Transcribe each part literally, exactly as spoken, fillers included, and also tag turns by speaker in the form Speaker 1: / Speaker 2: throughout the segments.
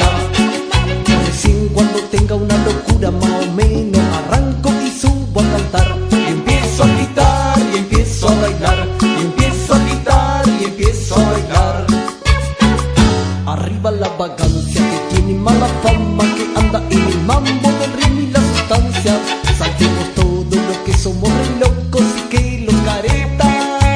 Speaker 1: allá. Recién cuando tenga una locura más o menos arranco y subo a cantar. Y empiezo a gritar y empiezo a bailar. Y empiezo a gritar y empiezo a bailar. Arriba la vagancia que tiene mala fama, que anda en el mambo del ritmo y la sustancia. Saltemos todo lo que somos re locos y que los caretas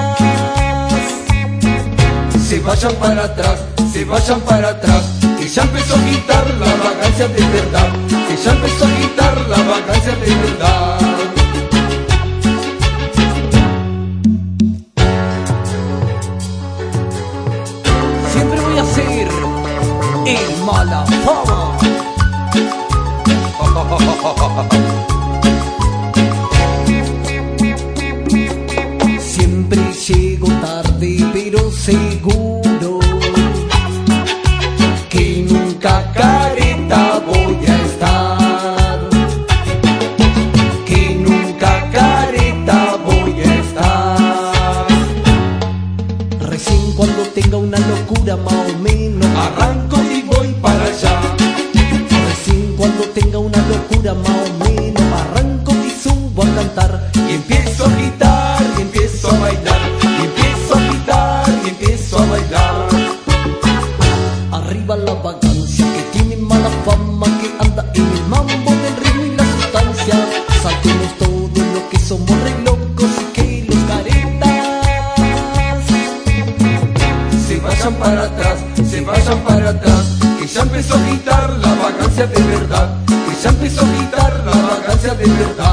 Speaker 1: se vayan para atrás, se vayan para atrás. Que ya empezó a quitar la vagancia de verdad. Que ya empezó a quitar la vagancia de verdad. Siempre voy a ser el mala fama. Siempre llego tarde, pero seguro que nunca careta voy a estar. Que nunca careta voy a estar. Recién cuando tenga una locura más o menos arranco y voy para allá. Recién cuando tenga una locura más o menos arranco y subo a cantar. Y empiezo a gritar y empiezo a bailar. Y empiezo a gritar y empiezo a bailar. Arriba la vagancia que tiene mala fama, que anda en el mambo del ritmo y la sustancia. Saltemos todo lo que somos re locos y que los caretas se vayan para atrás, se vayan para atrás. Que ya empezó a gritar la vagancia de verdad. Que ya empezó a gritar la vagancia de verdad.